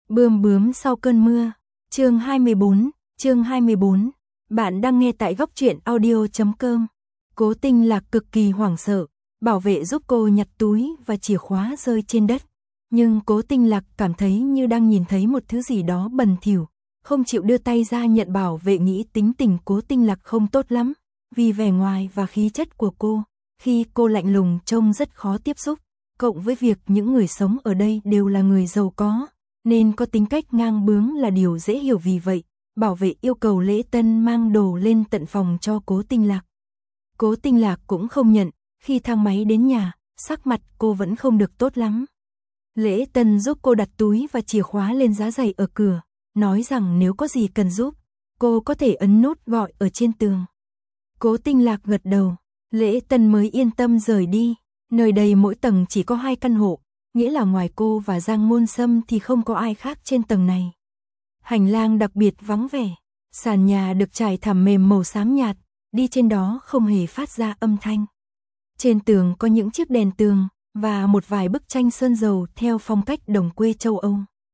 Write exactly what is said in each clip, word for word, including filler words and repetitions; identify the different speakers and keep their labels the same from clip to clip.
Speaker 1: Bươm bướm sau cơn mưa. Chương hai mươi bốn, chương hai mươi bốn. Bạn đang nghe tại góc truyện audio chấm com. Cố Tinh Lạc cực kỳ hoảng sợ, bảo vệ giúp cô nhặt túi và chìa khóa rơi trên đất. Nhưng Cố Tinh Lạc cảm thấy như đang nhìn thấy một thứ gì đó bẩn thỉu, không chịu đưa tay ra nhận. Bảo vệ nghĩ tính tình Cố Tinh Lạc không tốt lắm, vì vẻ ngoài và khí chất của cô, khi cô lạnh lùng trông rất khó tiếp xúc, cộng với việc những người sống ở đây đều là người giàu có, nên có tính cách ngang bướng là điều dễ hiểu. Vì vậy, bảo vệ yêu cầu Lễ Tân mang đồ lên tận phòng cho Cố Tinh Lạc. Cố Tinh Lạc cũng không nhận, khi thang máy đến nhà, sắc mặt cô vẫn không được tốt lắm. Lễ Tân giúp cô đặt túi và chìa khóa lên giá giày ở cửa, nói rằng nếu có gì cần giúp, cô có thể ấn nút gọi ở trên tường. Cố Tinh Lạc gật đầu, Lễ Tân mới yên tâm rời đi. Nơi đây mỗi tầng chỉ có hai căn hộ, nghĩa là ngoài cô và Giang Ngôn Sâm thì không có ai khác trên tầng này. Hành lang đặc biệt vắng vẻ, sàn nhà được trải thảm mềm màu xám nhạt, đi trên đó không hề phát ra âm thanh. Trên tường có những chiếc đèn tường và một vài bức tranh sơn dầu theo phong cách đồng quê châu Âu.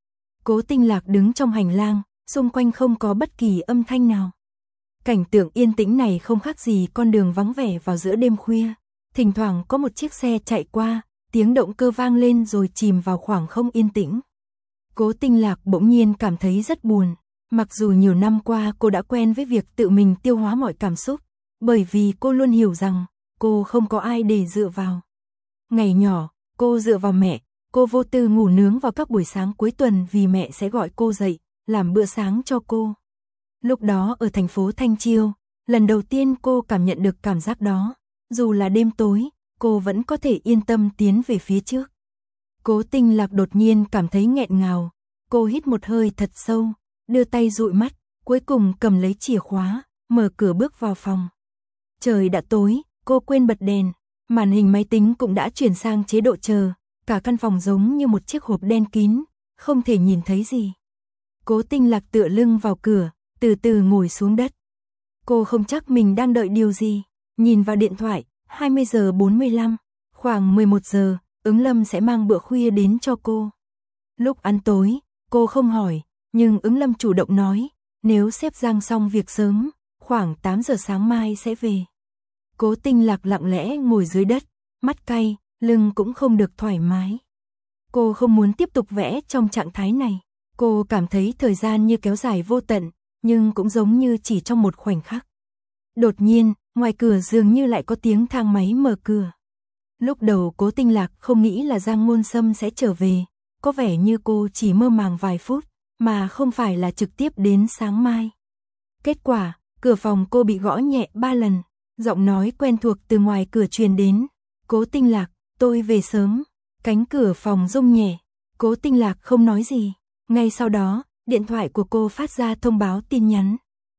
Speaker 1: Cố Tinh Lạc đứng trong hành lang, xung quanh không có bất kỳ âm thanh nào. Cảnh tượng yên tĩnh này không khác gì con đường vắng vẻ vào giữa đêm khuya. Thỉnh thoảng có một chiếc xe chạy qua, tiếng động cơ vang lên rồi chìm vào khoảng không yên tĩnh. Cố Tinh Lạc bỗng nhiên cảm thấy rất buồn, mặc dù nhiều năm qua cô đã quen với việc tự mình tiêu hóa mọi cảm xúc, bởi vì cô luôn hiểu rằng cô không có ai để dựa vào. Ngày nhỏ, cô dựa vào mẹ, cô vô tư ngủ nướng vào các buổi sáng cuối tuần vì mẹ sẽ gọi cô dậy, làm bữa sáng cho cô. Lúc đó ở thành phố Thanh Chiêu, lần đầu tiên cô cảm nhận được cảm giác đó. Dù là đêm tối, cô vẫn có thể yên tâm tiến về phía trước. Cố Tinh Lạc đột nhiên cảm thấy nghẹn ngào. Cô hít một hơi thật sâu, đưa tay dụi mắt, cuối cùng cầm lấy chìa khóa, mở cửa bước vào phòng. Trời đã tối, cô quên bật đèn, màn hình máy tính cũng đã chuyển sang chế độ chờ, cả căn phòng giống như một chiếc hộp đen kín, không thể nhìn thấy gì. Cố Tinh Lạc tựa lưng vào cửa, từ từ ngồi xuống đất. Cô không chắc mình đang đợi điều gì. Nhìn vào điện thoại, hai mươi giờ bốn mươi lăm, khoảng mười một giờ, Ứng Lâm sẽ mang bữa khuya đến cho cô. Lúc ăn tối, cô không hỏi, nhưng Ứng Lâm chủ động nói, nếu sếp Giang xong việc sớm, khoảng tám giờ sáng mai sẽ về. Cố Tinh Lạc lặng lẽ ngồi dưới đất, mắt cay, lưng cũng không được thoải mái. Cô không muốn tiếp tục vẽ trong trạng thái này. Cô cảm thấy thời gian như kéo dài vô tận, nhưng cũng giống như chỉ trong một khoảnh khắc. Đột nhiên, ngoài cửa dường như lại có tiếng thang máy mở cửa. Lúc đầu Cố Tinh Lạc không nghĩ là Giang Ngôn Sâm sẽ trở về, có vẻ như cô chỉ mơ màng vài phút, mà không phải là trực tiếp đến sáng mai. Kết quả, cửa phòng cô bị gõ nhẹ ba lần, giọng nói quen thuộc từ ngoài cửa truyền đến. Cố Tinh Lạc, tôi về sớm. Cánh cửa phòng rung nhẹ. Cố Tinh Lạc không nói gì. Ngay sau đó, điện thoại của cô phát ra thông báo tin nhắn.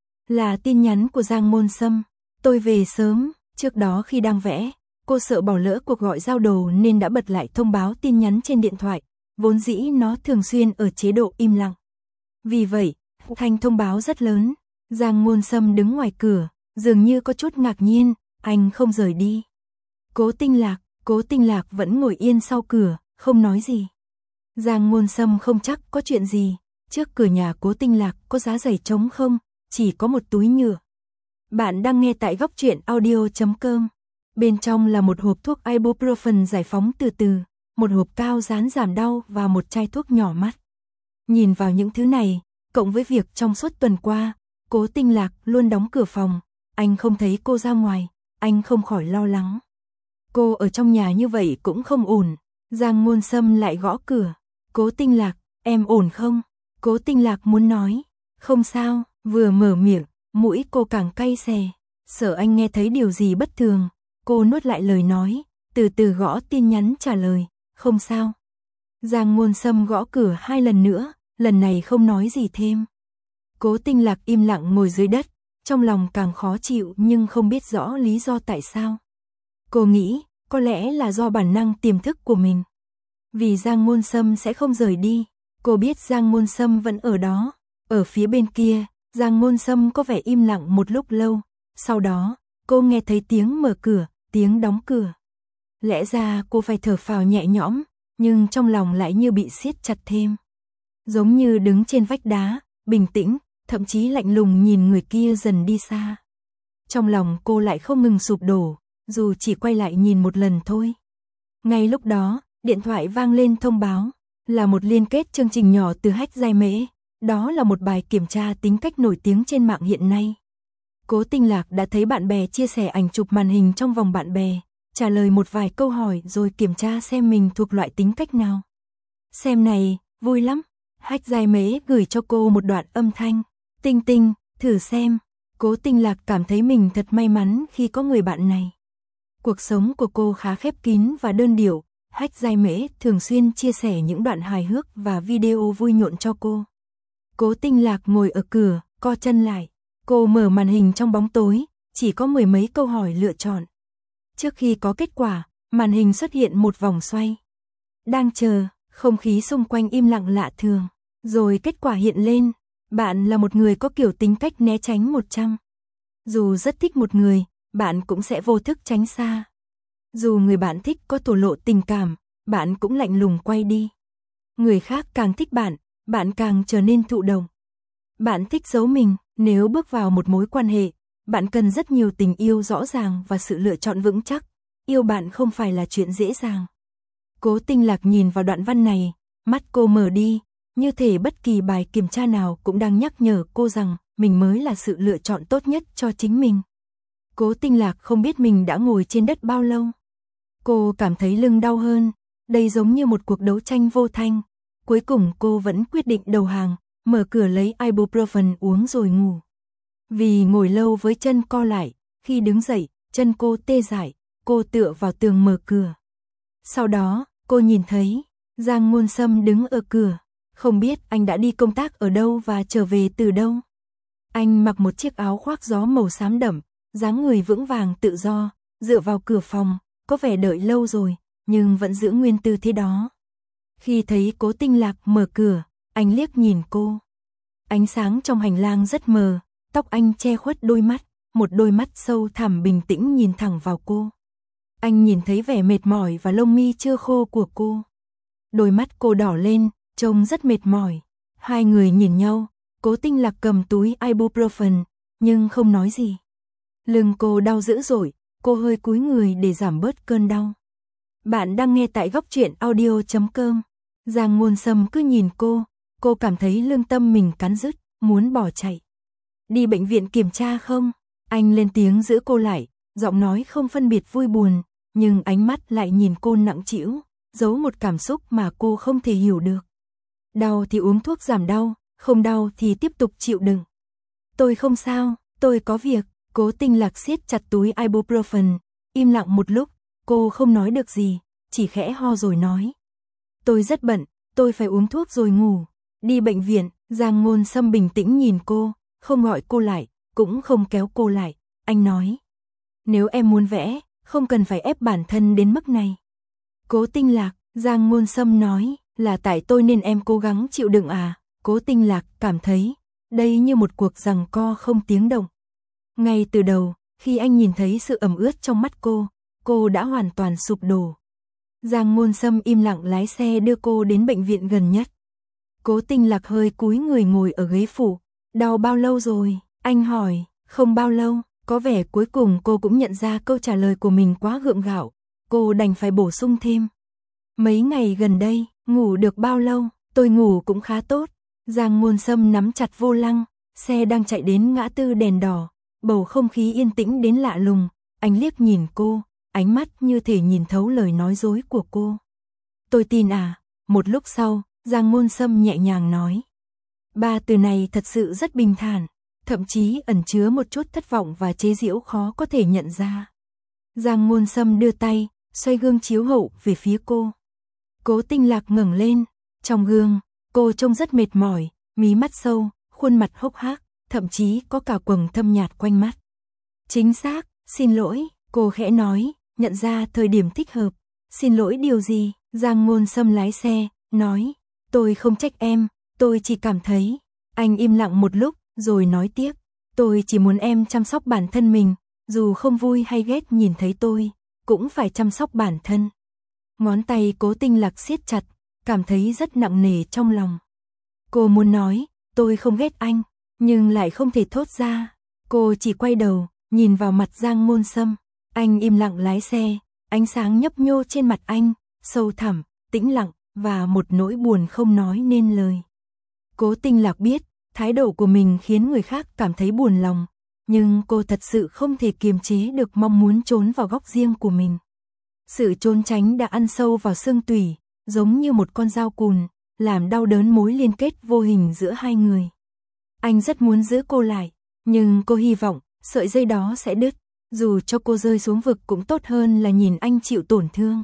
Speaker 1: Là tin nhắn của Giang Ngôn Sâm. Tôi về sớm. Trước đó khi đang vẽ, cô sợ bỏ lỡ cuộc gọi giao đồ nên đã bật lại thông báo tin nhắn trên điện thoại. Vốn dĩ nó thường xuyên ở chế độ im lặng. Vì vậy, thanh thông báo rất lớn. Giang Ngôn Sâm đứng ngoài cửa, dường như có chút ngạc nhiên, anh không rời đi. Cố Tinh Lạc, Cố Tinh Lạc vẫn ngồi yên sau cửa, không nói gì. Giang Ngôn Sâm không chắc có chuyện gì. Trước cửa nhà Cố Tinh Lạc có giá giày trống không, chỉ có một túi nhựa. Bạn đang nghe tại góc truyện audio chấm com. Bên trong là một hộp thuốc ibuprofen giải phóng từ từ, một hộp cao dán giảm đau và một chai thuốc nhỏ mắt. Nhìn vào những thứ này, cộng với việc trong suốt tuần qua, Cố Tinh Lạc luôn đóng cửa phòng, anh không thấy cô ra ngoài, anh không khỏi lo lắng. Cô ở trong nhà như vậy cũng không ổn. Giang Ngôn Sâm lại gõ cửa. Cố Tinh Lạc, em ổn không? Cố Tinh Lạc muốn nói, không sao, vừa mở miệng, mũi cô càng cay xè. Sợ anh nghe thấy điều gì bất thường, cô nuốt lại lời nói, từ từ gõ tin nhắn trả lời, không sao. Giang Ngôn Sâm gõ cửa hai lần nữa, lần này không nói gì thêm. Cố Tinh Lạc im lặng ngồi dưới đất, trong lòng càng khó chịu nhưng không biết rõ lý do tại sao. Cô nghĩ, có lẽ là do bản năng tiềm thức của mình. Vì Giang Ngôn Sâm sẽ không rời đi, cô biết Giang Ngôn Sâm vẫn ở đó. Ở phía bên kia, Giang Ngôn Sâm có vẻ im lặng một lúc lâu, sau đó, cô nghe thấy tiếng mở cửa, tiếng đóng cửa. Lẽ ra cô phải thở phào nhẹ nhõm, nhưng trong lòng lại như bị siết chặt thêm. giống như đứng trên vách đá, bình tĩnh, thậm chí lạnh lùng nhìn người kia dần đi xa. Trong lòng cô lại không ngừng sụp đổ, dù chỉ quay lại nhìn một lần thôi. Ngay lúc đó, điện thoại vang lên thông báo, là một liên kết chương trình nhỏ từ Hách Giai Mễ, đó là một bài kiểm tra tính cách nổi tiếng trên mạng hiện nay. Cố Tinh Lạc đã thấy bạn bè chia sẻ ảnh chụp màn hình trong vòng bạn bè, trả lời một vài câu hỏi rồi kiểm tra xem mình thuộc loại tính cách nào. Xem này, vui lắm. Hách Giai Mễ gửi cho cô một đoạn âm thanh. Tinh Tinh, thử xem. Cố Tinh Lạc cảm thấy mình thật may mắn khi có người bạn này. Cuộc sống của cô khá khép kín và đơn điệu. Hách Giai Mễ thường xuyên chia sẻ những đoạn hài hước và video vui nhộn cho cô. Cố Tinh Lạc ngồi ở cửa, co chân lại. Cô mở màn hình trong bóng tối, chỉ có mười mấy câu hỏi lựa chọn. Trước khi có kết quả, màn hình xuất hiện một vòng xoay. Đang chờ, không khí xung quanh im lặng lạ thường. Rồi kết quả hiện lên, bạn là một người có kiểu tính cách né tránh một trăm. Dù rất thích một người, bạn cũng sẽ vô thức tránh xa. Dù người bạn thích có thổ lộ tình cảm, bạn cũng lạnh lùng quay đi. Người khác càng thích bạn, bạn càng trở nên thụ động. Bạn thích giấu mình, nếu bước vào một mối quan hệ, bạn cần rất nhiều tình yêu rõ ràng và sự lựa chọn vững chắc. Yêu bạn không phải là chuyện dễ dàng. Cố Tinh Lạc nhìn vào đoạn văn này, mắt cô mở đi, như thể bất kỳ bài kiểm tra nào cũng đang nhắc nhở cô rằng mình mới là sự lựa chọn tốt nhất cho chính mình. Cố Tinh Lạc không biết mình đã ngồi trên đất bao lâu. Cô cảm thấy lưng đau hơn, đây giống như một cuộc đấu tranh vô thanh. Cuối cùng cô vẫn quyết định đầu hàng, mở cửa lấy ibuprofen uống rồi ngủ. Vì ngồi lâu với chân co lại, khi đứng dậy, chân cô tê dại, cô tựa vào tường mở cửa. Sau đó, cô nhìn thấy Giang Ngôn Sâm đứng ở cửa, không biết anh đã đi công tác ở đâu và trở về từ đâu. Anh mặc một chiếc áo khoác gió màu xám đậm, dáng người vững vàng tự do, dựa vào cửa phòng, có vẻ đợi lâu rồi, nhưng vẫn giữ nguyên tư thế đó. Khi thấy Cố Tinh Lạc mở cửa, anh liếc nhìn cô. Ánh sáng trong hành lang rất mờ, tóc anh che khuất đôi mắt, một đôi mắt sâu thẳm bình tĩnh nhìn thẳng vào cô. Anh nhìn thấy vẻ mệt mỏi và lông mi chưa khô của cô. Đôi mắt cô đỏ lên, trông rất mệt mỏi. Hai người nhìn nhau, Cố Tinh Lạc cầm túi ibuprofen, nhưng không nói gì. Lưng cô đau dữ dội, cô hơi cúi người để giảm bớt cơn đau. Bạn đang nghe tại góc truyện audio chấm com. Giang Ngôn Sâm cứ nhìn cô, cô cảm thấy lương tâm mình cắn rứt, muốn bỏ chạy. Đi bệnh viện kiểm tra không? Anh lên tiếng giữ cô lại, giọng nói không phân biệt vui buồn, nhưng ánh mắt lại nhìn cô nặng trĩu, giấu một cảm xúc mà cô không thể hiểu được. Đau thì uống thuốc giảm đau, không đau thì tiếp tục chịu đựng. Tôi không sao, tôi có việc. Cố Tinh Lạc siết chặt túi ibuprofen, im lặng một lúc, cô không nói được gì, chỉ khẽ ho rồi nói. Tôi rất bận, tôi phải uống thuốc rồi ngủ. Đi bệnh viện, Giang Ngôn Sâm bình tĩnh nhìn cô, không gọi cô lại, cũng không kéo cô lại. Anh nói, nếu em muốn vẽ, không cần phải ép bản thân đến mức này. Cố Tinh Lạc, Giang Ngôn Sâm nói, là tại tôi nên em cố gắng chịu đựng à. Cố Tinh Lạc cảm thấy, đây như một cuộc giằng co không tiếng động. Ngay từ đầu, khi anh nhìn thấy sự ẩm ướt trong mắt cô, cô đã hoàn toàn sụp đổ. Giang Ngôn Sâm im lặng lái xe đưa cô đến bệnh viện gần nhất. Cố Tinh Lạc hơi cúi người ngồi ở ghế phụ. Đau bao lâu rồi? Anh hỏi. Không bao lâu. Có vẻ cuối cùng cô cũng nhận ra câu trả lời của mình quá gượng gạo. Cô đành phải bổ sung thêm. Mấy ngày gần đây, ngủ được bao lâu? Tôi ngủ cũng khá tốt. Giang Ngôn Sâm nắm chặt vô lăng, xe đang chạy đến ngã tư đèn đỏ. Bầu không khí yên tĩnh đến lạ lùng, anh liếc nhìn cô, ánh mắt như thể nhìn thấu lời nói dối của cô. Tôi tin à, một lúc sau, Giang Ngôn Sâm nhẹ nhàng nói. Ba từ này thật sự rất bình thản, thậm chí ẩn chứa một chút thất vọng và chế giễu khó có thể nhận ra. Giang Ngôn Sâm đưa tay, xoay gương chiếu hậu về phía cô. Cố Tinh Lạc ngẩng lên, trong gương, cô trông rất mệt mỏi, mí mắt sâu, khuôn mặt hốc hác. Thậm chí có cả quầng thâm nhạt quanh mắt. Chính xác, xin lỗi, cô khẽ nói, nhận ra thời điểm thích hợp. Xin lỗi điều gì? Giang Ngôn Sâm lái xe, nói, tôi không trách em, tôi chỉ cảm thấy. Anh im lặng một lúc, rồi nói tiếp, tôi chỉ muốn em chăm sóc bản thân mình, dù không vui hay ghét nhìn thấy tôi, cũng phải chăm sóc bản thân. Ngón tay Cố Tinh Lạc siết chặt, cảm thấy rất nặng nề trong lòng. Cô muốn nói, tôi không ghét anh, nhưng lại không thể thốt ra. Cô chỉ quay đầu, nhìn vào mặt Giang Ngôn Sâm. Anh im lặng lái xe, ánh sáng nhấp nhô trên mặt anh, sâu thẳm, tĩnh lặng, và một nỗi buồn không nói nên lời. Cố Tinh Lạc biết, thái độ của mình khiến người khác cảm thấy buồn lòng, nhưng cô thật sự không thể kiềm chế được mong muốn trốn vào góc riêng của mình. Sự trốn tránh đã ăn sâu vào xương tủy, giống như một con dao cùn, làm đau đớn mối liên kết vô hình giữa hai người. Anh rất muốn giữ cô lại, nhưng cô hy vọng sợi dây đó sẽ đứt, dù cho cô rơi xuống vực cũng tốt hơn là nhìn anh chịu tổn thương.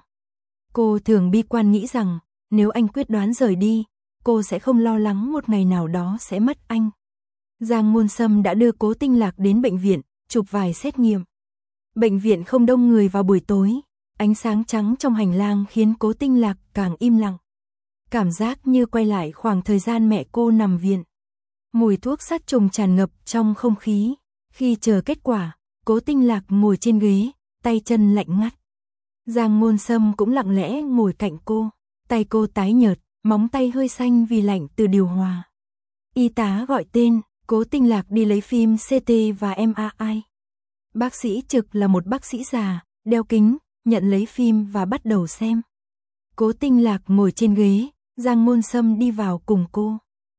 Speaker 1: Cô thường bi quan nghĩ rằng, nếu anh quyết đoán rời đi, cô sẽ không lo lắng một ngày nào đó sẽ mất anh. Giang Ngôn Sâm đã đưa Cố Tinh Lạc đến bệnh viện, chụp vài xét nghiệm. Bệnh viện không đông người vào buổi tối, ánh sáng trắng trong hành lang khiến Cố Tinh Lạc càng im lặng. Cảm giác như quay lại khoảng thời gian mẹ cô nằm viện. Mùi thuốc sát trùng tràn ngập trong không khí. Khi chờ kết quả, Cố Tinh Lạc ngồi trên ghế, tay chân lạnh ngắt. Giang Ngôn Sâm cũng lặng lẽ ngồi cạnh cô, tay cô tái nhợt, móng tay hơi xanh vì lạnh từ điều hòa. Y tá gọi tên, Cố Tinh Lạc đi lấy phim xê tê và em a i. Bác sĩ trực là một bác sĩ già, đeo kính, nhận lấy phim và bắt đầu xem. Cố Tinh Lạc ngồi trên ghế, Giang Ngôn Sâm đi vào cùng cô.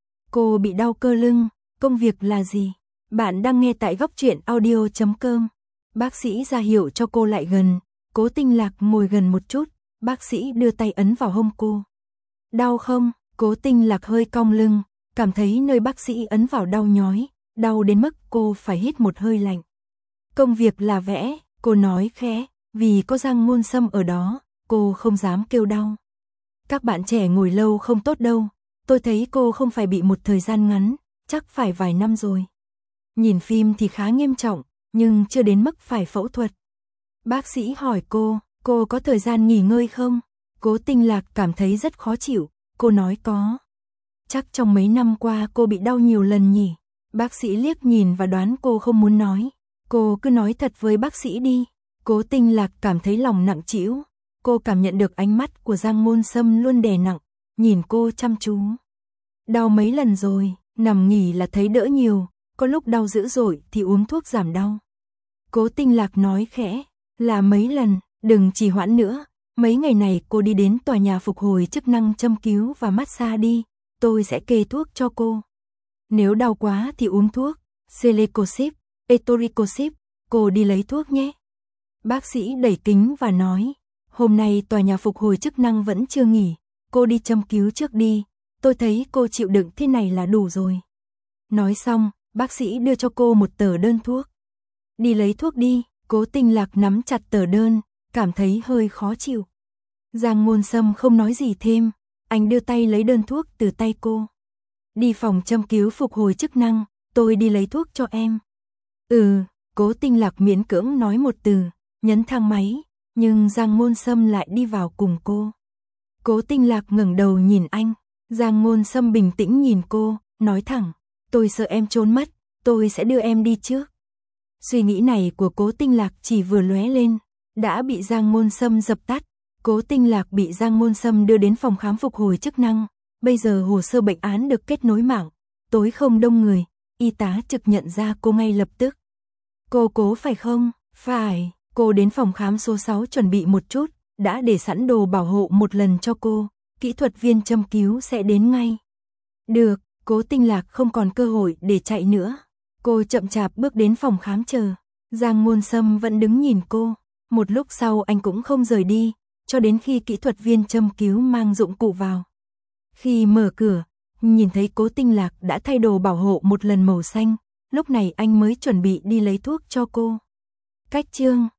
Speaker 1: Cô bị đau cơ lưng, công việc là gì? Bạn đang nghe tại góc truyện audio chấm com. Bác sĩ ra hiệu cho cô lại gần, Cố Tinh Lạc ngồi gần một chút, bác sĩ đưa tay ấn vào hông cô. Đau không? Cố Tinh Lạc hơi cong lưng, cảm thấy nơi bác sĩ ấn vào đau nhói, đau đến mức cô phải hít một hơi lạnh. Công việc là vẽ, cô nói khẽ, vì có Giang Ngôn Sâm ở đó, cô không dám kêu đau. Các bạn trẻ ngồi lâu không tốt đâu, tôi thấy cô không phải bị một thời gian ngắn, chắc phải vài năm rồi. Nhìn phim thì khá nghiêm trọng, nhưng chưa đến mức phải phẫu thuật. Bác sĩ hỏi cô, cô có thời gian nghỉ ngơi không? Cố Tinh Lạc cảm thấy rất khó chịu, cô nói có. Chắc trong mấy năm qua cô bị đau nhiều lần nhỉ? Bác sĩ liếc nhìn và đoán cô không muốn nói. Cô cứ nói thật với bác sĩ đi. Cố Tinh Lạc cảm thấy lòng nặng trĩu. Cô cảm nhận được ánh mắt của Giang Ngôn Sâm luôn đè nặng, nhìn cô chăm chú. Đau mấy lần rồi, nằm nghỉ là thấy đỡ nhiều, có lúc đau dữ dội thì uống thuốc giảm đau. Cố Tinh Lạc nói khẽ, là mấy lần, đừng trì hoãn nữa. Mấy ngày này cô đi đến tòa nhà phục hồi chức năng châm cứu và massage đi, tôi sẽ kê thuốc cho cô. Nếu đau quá thì uống thuốc, Celecoxib, Etoricoxib, cô đi lấy thuốc nhé. Bác sĩ đẩy kính và nói, hôm nay tòa nhà phục hồi chức năng vẫn chưa nghỉ, cô đi châm cứu trước đi, tôi thấy cô chịu đựng thế này là đủ rồi. Nói xong, bác sĩ đưa cho cô một tờ đơn thuốc. Đi lấy thuốc đi, Cố Tinh Lạc nắm chặt tờ đơn, cảm thấy hơi khó chịu. Giang Ngôn Sâm không nói gì thêm, anh đưa tay lấy đơn thuốc từ tay cô. Đi phòng châm cứu phục hồi chức năng, tôi đi lấy thuốc cho em. Ừ, Cố Tinh Lạc miễn cưỡng nói một từ, nhấn thang máy, nhưng Giang Ngôn Sâm lại đi vào cùng cô. Cố Tinh Lạc ngẩng đầu nhìn anh, Giang Ngôn Sâm bình tĩnh nhìn cô, nói thẳng, tôi sợ em trốn mất, tôi sẽ đưa em đi trước. Suy nghĩ này của Cố Tinh Lạc chỉ vừa lóe lên, đã bị Giang Ngôn Sâm dập tắt. Cố Tinh Lạc bị Giang Ngôn Sâm đưa đến phòng khám phục hồi chức năng, bây giờ hồ sơ bệnh án được kết nối mạng, tối không đông người, y tá trực nhận ra cô ngay lập tức. Cô Cố phải không? Phải, cô đến phòng khám số sáu chuẩn bị một chút, đã để sẵn đồ bảo hộ một lần cho cô, kỹ thuật viên châm cứu sẽ đến ngay. Được, Cố Tinh Lạc không còn cơ hội để chạy nữa. Cô chậm chạp bước đến phòng khám chờ, Giang Ngôn Sâm vẫn đứng nhìn cô, một lúc sau anh cũng không rời đi, cho đến khi kỹ thuật viên châm cứu mang dụng cụ vào. Khi mở cửa, nhìn thấy Cố Tinh Lạc đã thay đồ bảo hộ một lần màu xanh, lúc này anh mới chuẩn bị đi lấy thuốc cho cô. Cách chương